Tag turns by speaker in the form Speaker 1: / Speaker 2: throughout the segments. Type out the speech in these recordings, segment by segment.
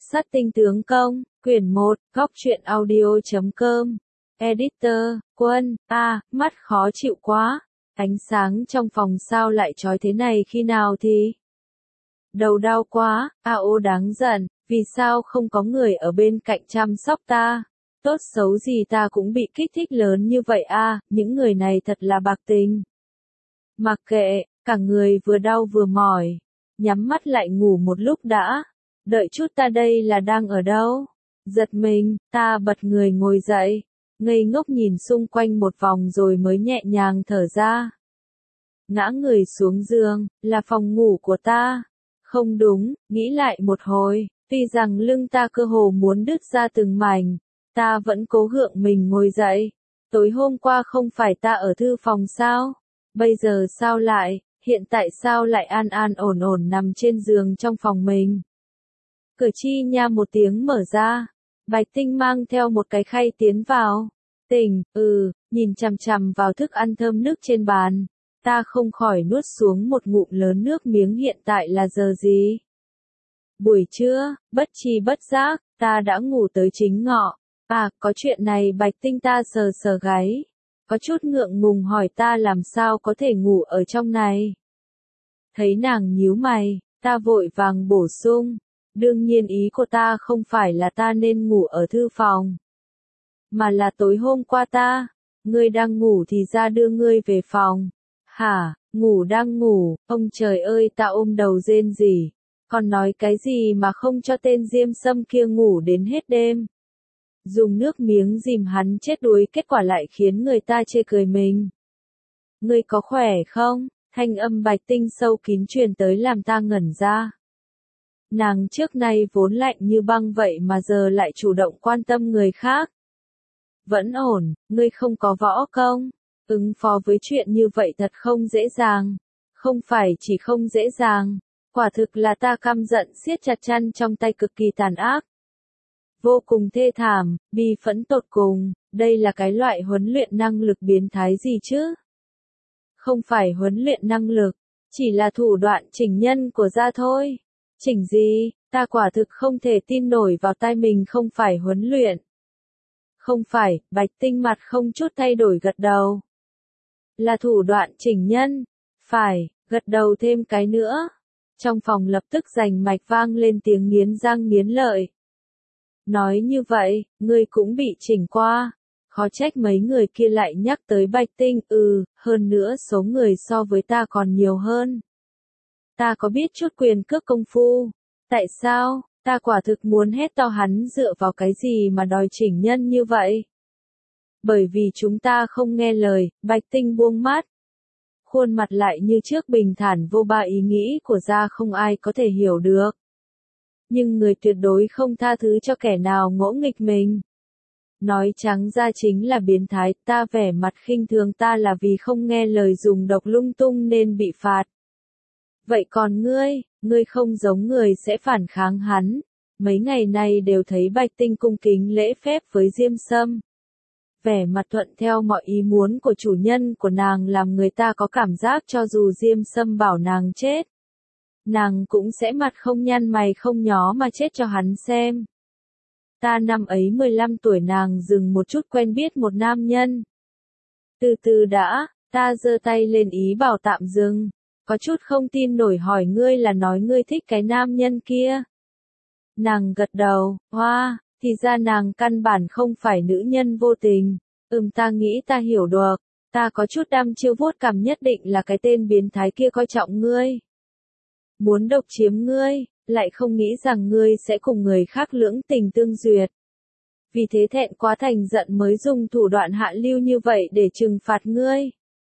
Speaker 1: Sát tinh tướng công, quyển 1, góc truyện audio.com. Editor, Quân, mắt khó chịu quá. Ánh sáng trong phòng sao lại chói thế này khi nào thì? Đầu đau quá, ô đáng giận, vì sao không có người ở bên cạnh chăm sóc ta? Tốt xấu gì ta cũng bị kích thích lớn như vậy những người này thật là bạc tình. Mặc kệ, cả người vừa đau vừa mỏi, nhắm mắt lại ngủ một lúc đã. Đợi chút ta đây là đang ở đâu? Giật mình, ta bật người ngồi dậy, ngây ngốc nhìn xung quanh một vòng rồi mới nhẹ nhàng thở ra. Ngã người xuống giường, là phòng ngủ của ta. Không đúng, nghĩ lại một hồi, tuy rằng lưng ta cơ hồ muốn đứt ra từng mảnh, ta vẫn cố gượng mình ngồi dậy. Tối hôm qua không phải ta ở thư phòng sao? Bây giờ sao lại, hiện tại sao lại an an ổn ổn nằm trên giường trong phòng mình? Cửa chi nha một tiếng mở ra, Bạch Tinh mang theo một cái khay tiến vào. Tỉnh, nhìn chằm chằm vào thức ăn thơm nước trên bàn, ta không khỏi nuốt xuống một ngụm lớn nước miếng. Hiện tại là giờ gì? Buổi trưa, bất tri bất giác, ta đã ngủ tới chính ngọ. Có chuyện này. Bạch Tinh ta sờ sờ gáy, có chút ngượng ngùng hỏi ta làm sao có thể ngủ ở trong này. Thấy nàng nhíu mày, ta vội vàng bổ sung. Đương nhiên ý của ta không phải là ta nên ngủ ở thư phòng, mà là tối hôm qua ngươi đang ngủ thì ra đưa ngươi về phòng. Hả, ngủ đang ngủ, ông trời ơi, ta ôm đầu rên rỉ, còn nói cái gì mà không cho tên Diêm Sâm kia ngủ đến hết đêm. Dùng nước miếng dìm hắn chết đuối, kết quả lại khiến người ta chê cười mình. Ngươi có khỏe không? Thanh âm Bạch Tinh sâu kín truyền tới làm ta ngẩn ra. Nàng trước nay vốn lạnh như băng vậy mà giờ lại chủ động quan tâm người khác. Vẫn ổn, ngươi không có võ công. Ứng phó với chuyện như vậy thật không dễ dàng. Không phải chỉ không dễ dàng, quả thực là ta căm giận siết chặt chăn trong tay, cực kỳ tàn ác. Vô cùng thê thảm, bi phẫn tột cùng. Đây là cái loại huấn luyện năng lực biến thái gì chứ? Không phải huấn luyện năng lực, chỉ là thủ đoạn chỉnh nhân của gia thôi. Chỉnh gì? Ta quả thực không thể tin nổi vào tai mình. Không phải huấn luyện. Không phải. Bạch Tinh mặt không chút thay đổi gật đầu. Là thủ đoạn chỉnh nhân. Phải, gật đầu thêm cái nữa. Trong phòng lập tức rành mạch vang lên tiếng nghiến răng nghiến lợi. Nói như vậy, ngươi cũng bị chỉnh qua. Khó trách mấy người kia lại nhắc tới Bạch Tinh. Hơn nữa số người so với ta còn nhiều hơn. Ta có biết chút quyền cước công phu. Tại sao? Ta quả thực muốn hét to, hắn dựa vào cái gì mà đòi chỉnh nhân như vậy? Bởi vì chúng ta không nghe lời. Bạch Tinh buông mắt, khuôn mặt lại như trước bình thản vô ba. Ý nghĩ của gia không ai có thể hiểu được. Nhưng người tuyệt đối không tha thứ cho kẻ nào ngỗ nghịch mình. Nói trắng ra chính là biến thái. Ta vẻ mặt khinh thường ta là vì không nghe lời dùng độc lung tung nên bị phạt. Vậy còn ngươi không giống người sẽ phản kháng hắn. Mấy ngày nay đều thấy Bạch Tinh cung kính lễ phép với Diêm Sâm. Vẻ mặt thuận theo mọi ý muốn của chủ nhân của nàng làm người ta có cảm giác cho dù Diêm Sâm bảo nàng chết, nàng cũng sẽ mặt không nhăn mày không nhó mà chết cho hắn xem. Ta năm ấy 15 tuổi, nàng dừng một chút, quen biết một nam nhân. Từ từ đã, ta giơ tay lên ý bảo tạm dừng. Có chút không tin nổi hỏi ngươi là nói ngươi thích cái nam nhân kia. Nàng gật đầu, thì ra nàng căn bản không phải nữ nhân vô tình. Ta nghĩ ta hiểu được. Ta có chút đăm chiêu vuốt cằm, nhất định là cái tên biến thái kia coi trọng ngươi. Muốn độc chiếm ngươi, lại không nghĩ rằng ngươi sẽ cùng người khác lưỡng tình tương duyệt. Vì thế thẹn quá thành giận mới dùng thủ đoạn hạ lưu như vậy để trừng phạt ngươi.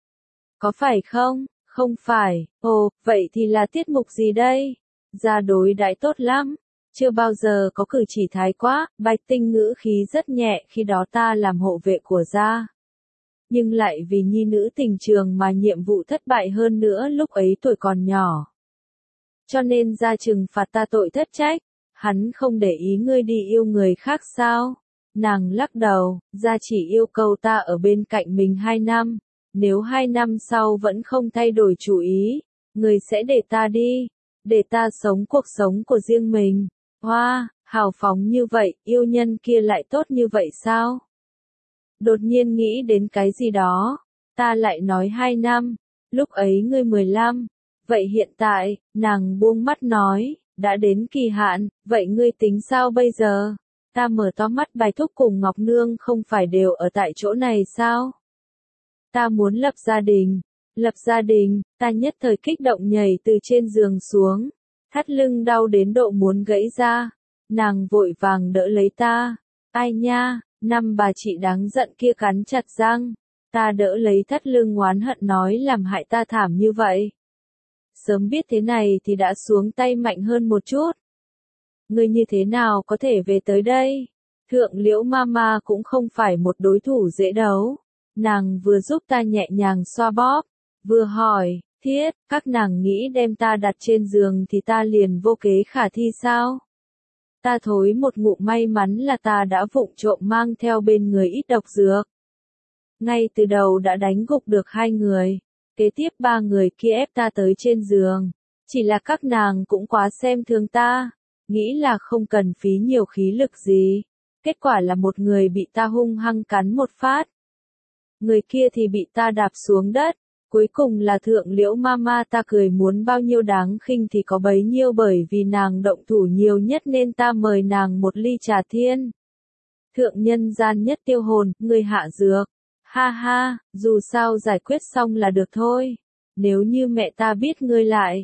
Speaker 1: Có phải không? Không phải. Vậy thì là tiết mục gì đây? Gia đối đãi tốt lắm. Chưa bao giờ có cử chỉ thái quá. Bạch Tinh ngữ khí rất nhẹ. Khi đó ta làm hộ vệ của gia, nhưng lại vì nhi nữ tình trường mà nhiệm vụ thất bại, hơn nữa lúc ấy tuổi còn nhỏ. Cho nên gia trừng phạt ta tội thất trách. Hắn không để ý ngươi đi yêu người khác sao? Nàng lắc đầu. Gia chỉ yêu cầu ta ở bên cạnh mình 2 năm. Nếu 2 năm sau vẫn không thay đổi chủ ý, người sẽ để ta đi. Để ta sống cuộc sống của riêng mình. Hào phóng như vậy, yêu nhân kia lại tốt như vậy sao? Đột nhiên nghĩ đến cái gì đó, ta lại nói 2 năm, lúc ấy ngươi 15, vậy hiện tại, nàng buông mắt nói, đã đến kỳ hạn, vậy ngươi tính sao bây giờ? Ta mở to mắt, Bài Thúc cùng Ngọc Nương không phải đều ở tại chỗ này sao? Ta muốn lập gia đình, ta nhất thời kích động nhảy từ trên giường xuống, thắt lưng đau đến độ muốn gãy ra, nàng vội vàng đỡ lấy ta, ai nha, năm bà chị đáng giận kia cắn chặt răng, ta đỡ lấy thắt lưng oán hận nói làm hại ta thảm như vậy. Sớm biết thế này thì đã xuống tay mạnh hơn một chút. Ngươi như thế nào có thể về tới đây? Thượng Liễu Mama cũng không phải một đối thủ dễ đấu. Nàng vừa giúp ta nhẹ nhàng xoa bóp, vừa hỏi, Thiết, các nàng nghĩ đem ta đặt trên giường thì ta liền vô kế khả thi sao? Ta thối một ngụm, may mắn là ta đã vụng trộm mang theo bên người ít độc dược. Ngay từ đầu đã đánh gục được 2 người, kế tiếp 3 người kia ép ta tới trên giường. Chỉ là các nàng cũng quá xem thường ta, nghĩ là không cần phí nhiều khí lực gì. Kết quả là một người bị ta hung hăng cắn một phát. Người kia thì bị ta đạp xuống đất. Cuối cùng là Thượng Liễu Mama, ta cười muốn bao nhiêu đáng khinh thì có bấy nhiêu, bởi vì nàng động thủ nhiều nhất nên ta mời nàng một ly trà thiên. Thượng nhân gian nhất tiêu hồn, người hạ dược. Ha ha, dù sao giải quyết xong là được thôi. Nếu như mẹ ta biết ngươi lại.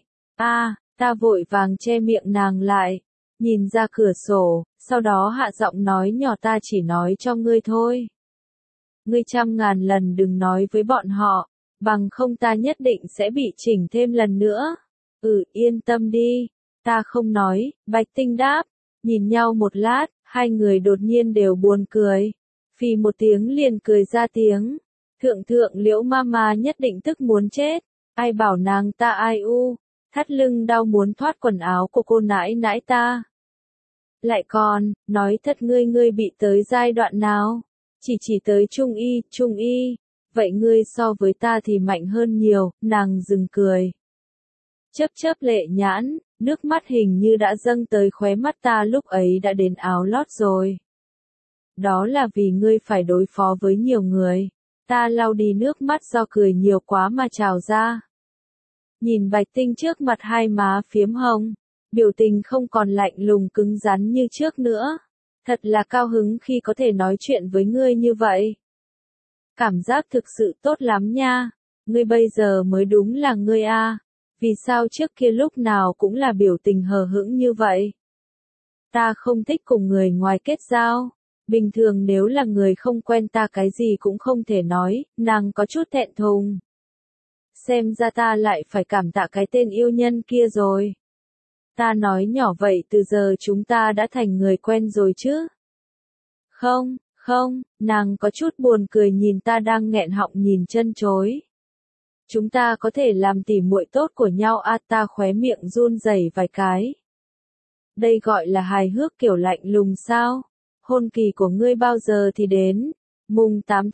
Speaker 1: Ta vội vàng che miệng nàng lại. Nhìn ra cửa sổ, sau đó hạ giọng nói nhỏ, ta chỉ nói cho ngươi thôi. Ngươi 100.000 lần đừng nói với bọn họ, bằng không ta nhất định sẽ bị chỉnh thêm lần nữa. Yên tâm đi, ta không nói, Bạch Tinh đáp. Nhìn nhau một lát, 2 người đột nhiên đều buồn cười. Phì một tiếng liền cười ra tiếng. Thượng Liễu Mama nhất định tức muốn chết. Ai bảo nàng ta ai u, thắt lưng đau muốn thoát quần áo của cô nãi nãi ta. Lại còn, nói thật ngươi bị tới giai đoạn nào? Chỉ tới trung y. Vậy ngươi so với ta thì mạnh hơn nhiều, nàng dừng cười. Chớp lệ nhãn, nước mắt hình như đã dâng tới khóe mắt ta, lúc ấy đã đến áo lót rồi. Đó là vì ngươi phải đối phó với nhiều người. Ta lau đi nước mắt do cười nhiều quá mà trào ra. Nhìn Bạch Tinh trước mặt, 2 má phiếm hồng, biểu tình không còn lạnh lùng cứng rắn như trước nữa. Thật là cao hứng khi có thể nói chuyện với ngươi như vậy. Cảm giác thực sự tốt lắm nha. Ngươi bây giờ mới đúng là ngươi a. Vì sao trước kia lúc nào cũng là biểu tình hờ hững như vậy? Ta không thích cùng người ngoài kết giao. Bình thường nếu là người không quen ta cái gì cũng không thể nói, nàng có chút thẹn thùng. Xem ra ta lại phải cảm tạ cái tên yêu nhân kia rồi. Ta nói nhỏ, vậy từ giờ chúng ta đã thành người quen rồi chứ? Không, nàng có chút buồn cười nhìn ta đang nghẹn họng nhìn chân chối. Chúng ta có thể làm tỉ muội tốt của nhau à? Ta khóe miệng run rẩy vài cái. Đây gọi là hài hước kiểu lạnh lùng sao? Hôn kỳ của ngươi bao giờ thì đến? Mùng 8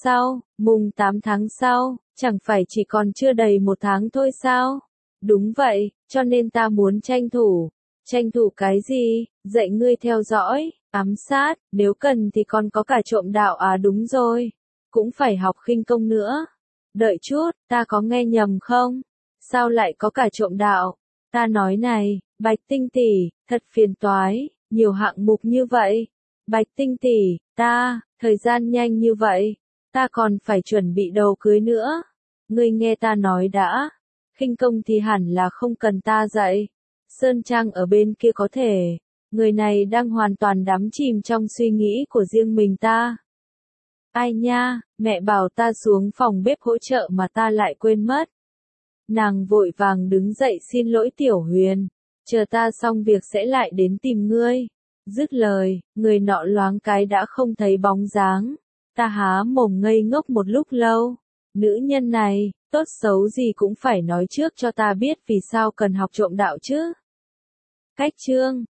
Speaker 1: tháng sau, chẳng phải chỉ còn chưa đầy 1 tháng thôi sao? Đúng vậy, cho nên ta muốn tranh thủ. Tranh thủ cái gì? Dạy ngươi theo dõi, ám sát, nếu cần thì còn có cả trộm đạo à? Đúng rồi, cũng phải học khinh công nữa. Đợi chút, ta có nghe nhầm không? Sao lại có cả trộm đạo? Ta nói này, Bạch Tinh tỷ, thật phiền toái, nhiều hạng mục như vậy. Bạch Tinh tỷ, thời gian nhanh như vậy, ta còn phải chuẩn bị đầu cưới nữa. Ngươi nghe ta nói đã, khinh công thì hẳn là không cần ta dạy. Sơn Trang ở bên kia có thể. Người này đang hoàn toàn đắm chìm trong suy nghĩ của riêng mình ta. Ai nha, mẹ bảo ta xuống phòng bếp hỗ trợ mà ta lại quên mất. Nàng vội vàng đứng dậy, xin lỗi Tiểu Huyền, chờ ta xong việc sẽ lại đến tìm ngươi. Dứt lời, người nọ loáng cái đã không thấy bóng dáng. Ta há mồm ngây ngốc một lúc lâu. Nữ nhân này, tốt xấu gì cũng phải nói trước cho ta biết vì sao cần học trộm đạo chứ. Cách chương